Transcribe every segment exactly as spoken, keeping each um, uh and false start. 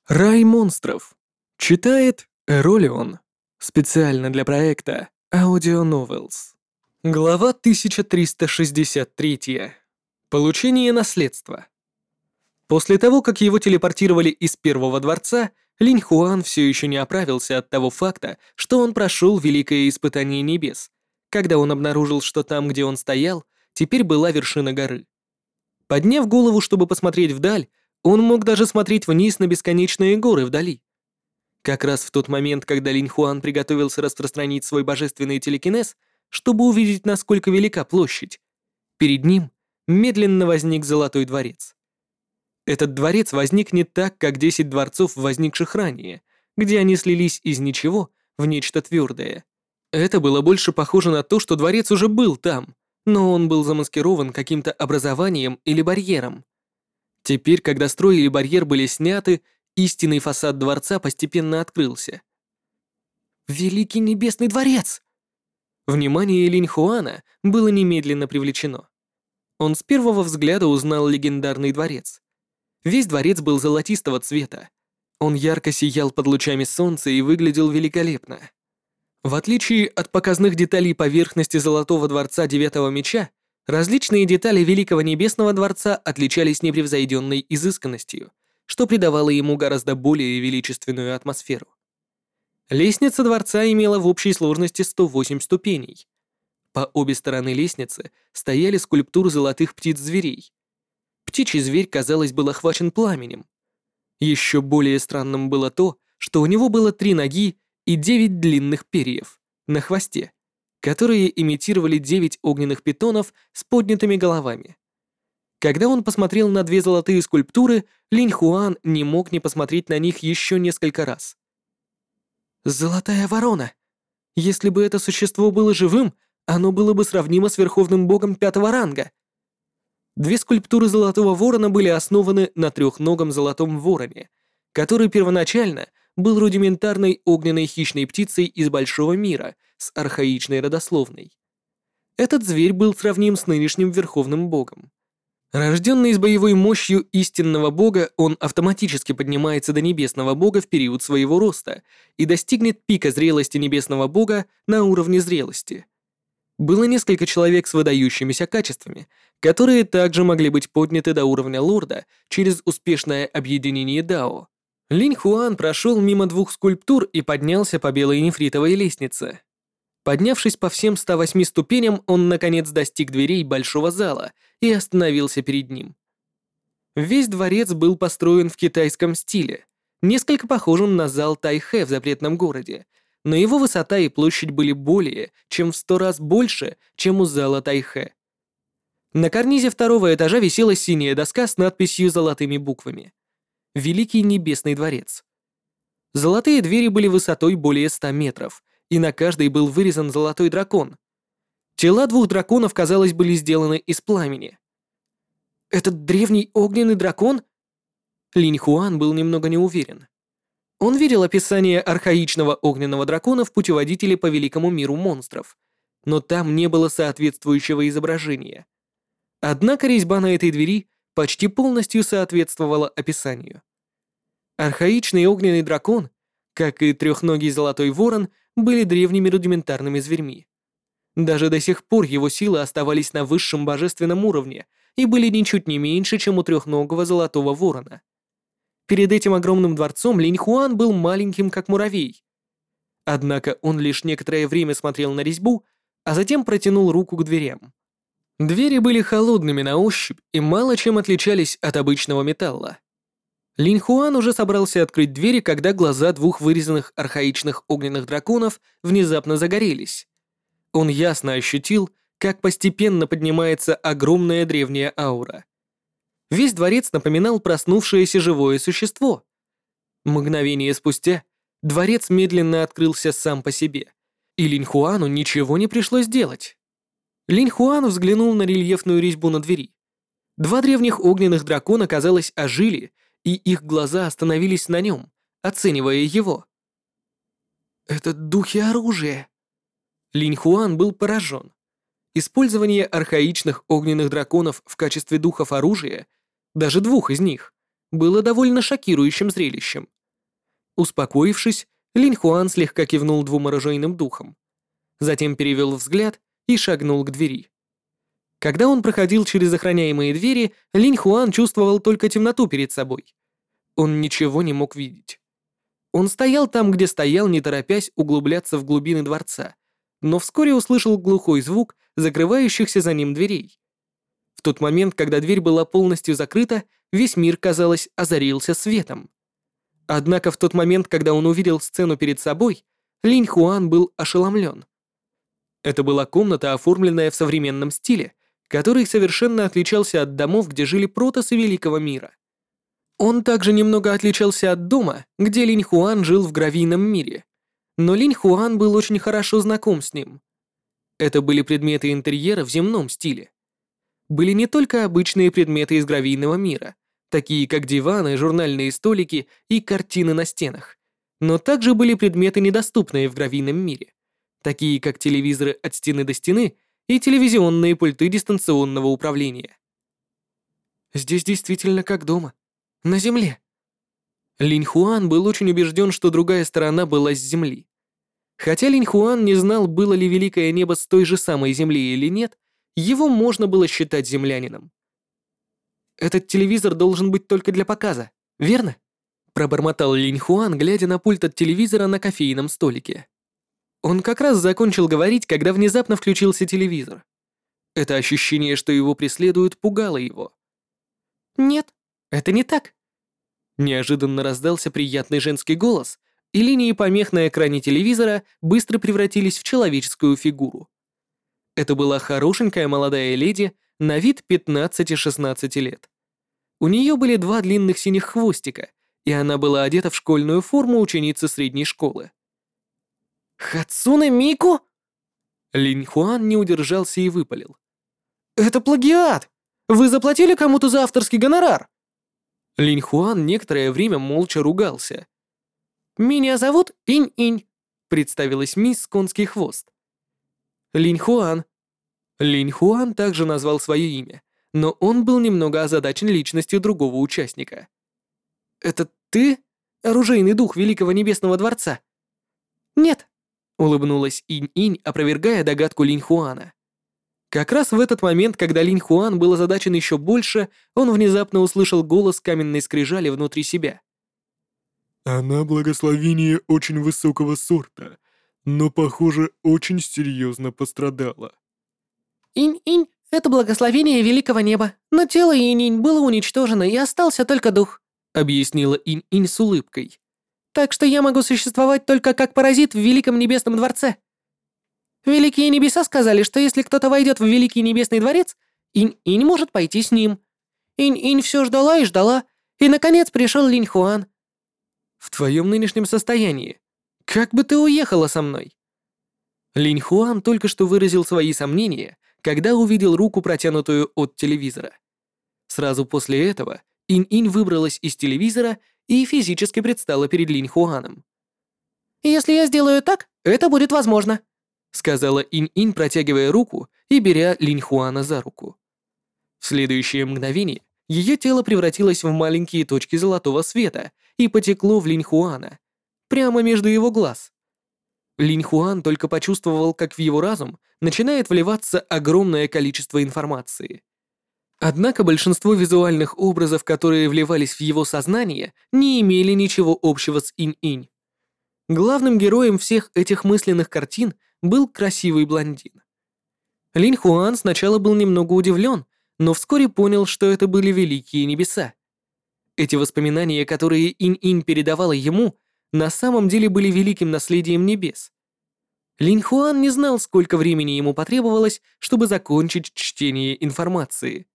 Рай монстров. Читает Эролион. Специально для проекта Audio Novels. Глава тысяча триста шестьдесят три. Получение наследства. После того, как его телепортировали из Первого дворца, Линь Хуан все еще не оправился от того факта, что он прошел Великое Испытание Небес, когда он обнаружил, что там, где он стоял, теперь была вершина горы. Подняв голову, чтобы посмотреть вдаль, он мог даже смотреть вниз на бесконечные горы вдали. Как раз в тот момент, когда Линь Хуан приготовился распространить свой божественный телекинез, чтобы увидеть, насколько велика площадь, перед ним медленно возник Золотой дворец. Этот дворец возник не так, как десять дворцов, возникших ранее, где они слились из ничего в нечто твердое. Это было больше похоже на то, что дворец уже был там, но он был замаскирован каким-то образованием или барьером. Теперь, когда строй или барьер были сняты, истинный фасад дворца постепенно открылся. «Великий Небесный дворец!» Внимание Линь Хуана было немедленно привлечено. Он с первого взгляда узнал легендарный дворец. Весь дворец был золотистого цвета. Он ярко сиял под лучами солнца и выглядел великолепно. В отличие от показных деталей поверхности Золотого дворца Девятого меча, различные детали Великого Небесного дворца отличались непревзойденной изысканностью, что придавало ему гораздо более величественную атмосферу. Лестница дворца имела в общей сложности сто восемь ступеней. По обе стороны лестницы стояли скульптуры золотых птиц-зверей. Птичий зверь, казалось, был охвачен пламенем. Еще более странным было то, что у него было три ноги и девять длинных перьев на хвосте, которые имитировали девять огненных питонов с поднятыми головами. Когда он посмотрел на две золотые скульптуры, Линь Хуан не мог не посмотреть на них еще несколько раз. «Золотая ворона! Если бы это существо было живым, оно было бы сравнимо с верховным богом пятого ранга». Две скульптуры Золотого Ворона были основаны на трехногом Золотом Вороне, который первоначально был рудиментарной огненной хищной птицей из Большого мира с архаичной родословной. Этот зверь был сравним с нынешним Верховным Богом. Рожденный с боевой мощью истинного бога, он автоматически поднимается до Небесного Бога в период своего роста и достигнет пика зрелости Небесного Бога на уровне зрелости. Было несколько человек с выдающимися качествами, которые также могли быть подняты до уровня лорда через успешное объединение Дао. Линь Хуан прошел мимо двух скульптур и поднялся по белой нефритовой лестнице. Поднявшись по всем ста восьми ступеням, он наконец достиг дверей большого зала и остановился перед ним. Весь дворец был построен в китайском стиле, несколько похожим на зал Тайхэ в запретном городе, но его высота и площадь были более, чем в сто раз больше, чем у зала Тайхэ. На карнизе второго этажа висела синяя доска с надписью золотыми буквами «Великий Небесный дворец». Золотые двери были высотой более ста метров, и на каждой был вырезан золотой дракон. Тела двух драконов, казалось, были сделаны из пламени. «Этот древний огненный дракон?» Линь Хуан был немного не уверен. Он видел описание архаичного огненного дракона в путеводителе по великому миру монстров, но там не было соответствующего изображения. Однако резьба на этой двери почти полностью соответствовала описанию. Архаичный огненный дракон, как и трехногий золотой ворон, были древними рудиментарными зверьми. Даже до сих пор его силы оставались на высшем божественном уровне и были ничуть не меньше, чем у трехногого золотого ворона. Перед этим огромным дворцом Линь Хуан был маленьким, как муравей. Однако он лишь некоторое время смотрел на резьбу, а затем протянул руку к дверям. Двери были холодными на ощупь и мало чем отличались от обычного металла. Линь Хуан уже собрался открыть двери, когда глаза двух вырезанных архаичных огненных драконов внезапно загорелись. Он ясно ощутил, как постепенно поднимается огромная древняя аура. Весь дворец напоминал проснувшееся живое существо. Мгновение спустя дворец медленно открылся сам по себе, и Линь Хуану ничего не пришлось делать. Линь Хуан взглянул на рельефную резьбу на двери. Два древних огненных дракона, казалось, ожили, и их глаза остановились на нем, оценивая его. «Это духи оружия!» Линь Хуан был поражен. Использование архаичных огненных драконов в качестве духов оружия, даже двух из них, было довольно шокирующим зрелищем. Успокоившись, Линь Хуан слегка кивнул двум оружейным духам. Затем перевел взгляд и шагнул к двери. Когда он проходил через охраняемые двери, Линь Хуан чувствовал только темноту перед собой. Он ничего не мог видеть. Он стоял там, где стоял, не торопясь углубляться в глубины дворца, но вскоре услышал глухой звук закрывающихся за ним дверей. В тот момент, когда дверь была полностью закрыта, весь мир, казалось, озарился светом. Однако в тот момент, когда он увидел сцену перед собой, Линь Хуан был ошеломлен. Это была комната, оформленная в современном стиле, который совершенно отличался от домов, где жили протосы Великого мира. Он также немного отличался от дома, где Линь Хуан жил в гравийном мире, но Линь Хуан был очень хорошо знаком с ним. Это были предметы интерьера в земном стиле. Были не только обычные предметы из гравийного мира, такие как диваны, журнальные столики и картины на стенах, но также были предметы, недоступные в гравийном мире, такие как телевизоры от стены до стены и телевизионные пульты дистанционного управления. Здесь действительно как дома. На земле. Линь Хуан был очень убежден, что другая сторона была с земли. Хотя Линь Хуан не знал, было ли великое небо с той же самой земли или нет, его можно было считать землянином. «Этот телевизор должен быть только для показа, верно?» Пробормотал Линь Хуан, глядя на пульт от телевизора на кофейном столике. Он как раз закончил говорить, когда внезапно включился телевизор. Это ощущение, что его преследуют, пугало его. «Нет, это не так». Неожиданно раздался приятный женский голос, и линии помех на экране телевизора быстро превратились в человеческую фигуру. Это была хорошенькая молодая леди на вид пятнадцати-шестнадцати лет. У нее были два длинных синих хвостика, и она была одета в школьную форму ученицы средней школы. «Хацуне Мику?» Линь Хуан не удержался и выпалил. «Это плагиат! Вы заплатили кому-то за авторский гонорар?» Линь Хуан некоторое время молча ругался. «Меня зовут Инь-Инь», — представилась мисс Конский хвост. «Линь Хуан». Линь Хуан также назвал свое имя, но он был немного озадачен личностью другого участника. «Это ты, оружейный дух Великого Небесного Дворца?» «Нет», — улыбнулась Инь-Инь, опровергая догадку Линь Хуана. Как раз в этот момент, когда Линь Хуан был озадачен еще больше, он внезапно услышал голос каменной скрижали внутри себя. Она благословение очень высокого сорта, но, похоже, очень серьезно пострадала. Инь-инь — это благословение великого неба, но тело Инь-инь было уничтожено и остался только дух, объяснила Инь-Инь с улыбкой. Так что я могу существовать только как паразит в Великом Небесном Дворце. Великие Небеса сказали, что если кто-то войдет в Великий Небесный Дворец, Инь-инь может пойти с ним. Инь-инь все ждала и ждала, и, наконец, пришел Линь Хуан. В твоем нынешнем состоянии, как бы ты уехала со мной? Линь Хуан только что выразил свои сомнения, когда увидел руку, протянутую от телевизора. Сразу после этого Инь-Инь выбралась из телевизора и физически предстала перед Линь Хуаном. «Если я сделаю так, это будет возможно», сказала Инь-Инь, протягивая руку и беря Линь Хуана за руку. В следующее мгновение ее тело превратилось в маленькие точки золотого света и потекло в Линь Хуана, прямо между его глаз. Линь Хуан только почувствовал, как в его разум начинает вливаться огромное количество информации. Однако большинство визуальных образов, которые вливались в его сознание, не имели ничего общего с Инь-Инь. Главным героем всех этих мысленных картин был красивый блондин. Линь Хуан сначала был немного удивлен, но вскоре понял, что это были великие небеса. Эти воспоминания, которые Инь-Инь передавала ему, на самом деле были великим наследием небес. Линь Хуан не знал, сколько времени ему потребовалось, чтобы закончить чтение информации.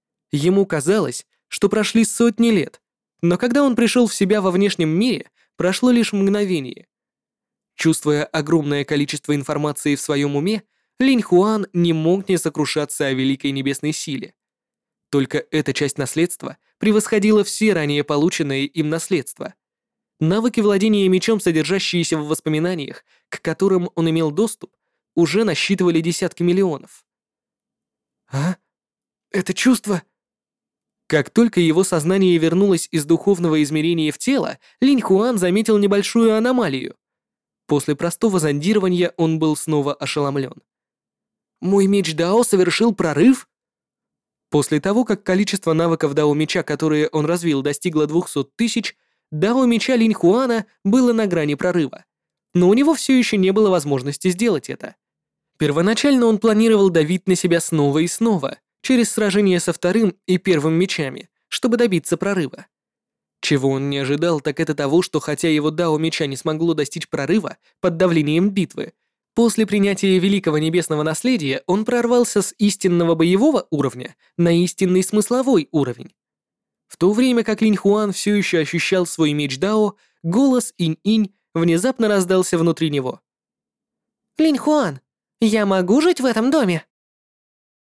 Ему казалось, что прошли сотни лет, но когда он пришел в себя во внешнем мире, прошло лишь мгновение. Чувствуя огромное количество информации в своем уме, Линь Хуан не мог не сокрушаться о великой небесной силе. Только эта часть наследства превосходила все ранее полученные им наследства. Навыки владения мечом, содержащиеся в воспоминаниях, к которым он имел доступ, уже насчитывали десятки миллионов. «А? Это чувство...» Как только его сознание вернулось из духовного измерения в тело, Линь Хуан заметил небольшую аномалию. После простого зондирования он был снова ошеломлен. «Мой меч Дао совершил прорыв?» После того, как количество навыков Дао меча, которые он развил, достигло двухсот тысяч, Дао меча Линь Хуана было на грани прорыва. Но у него все еще не было возможности сделать это. Первоначально он планировал давить на себя снова и снова, через сражение со вторым и первым мечами, чтобы добиться прорыва. Чего он не ожидал, так это того, что хотя его Дао меча не смогло достичь прорыва под давлением битвы, после принятия Великого Небесного Наследия он прорвался с истинного боевого уровня на истинный смысловой уровень. В то время как Линь Хуан все еще ощущал свой меч Дао, голос Инь-Инь внезапно раздался внутри него. «Линь Хуан, я могу жить в этом доме?»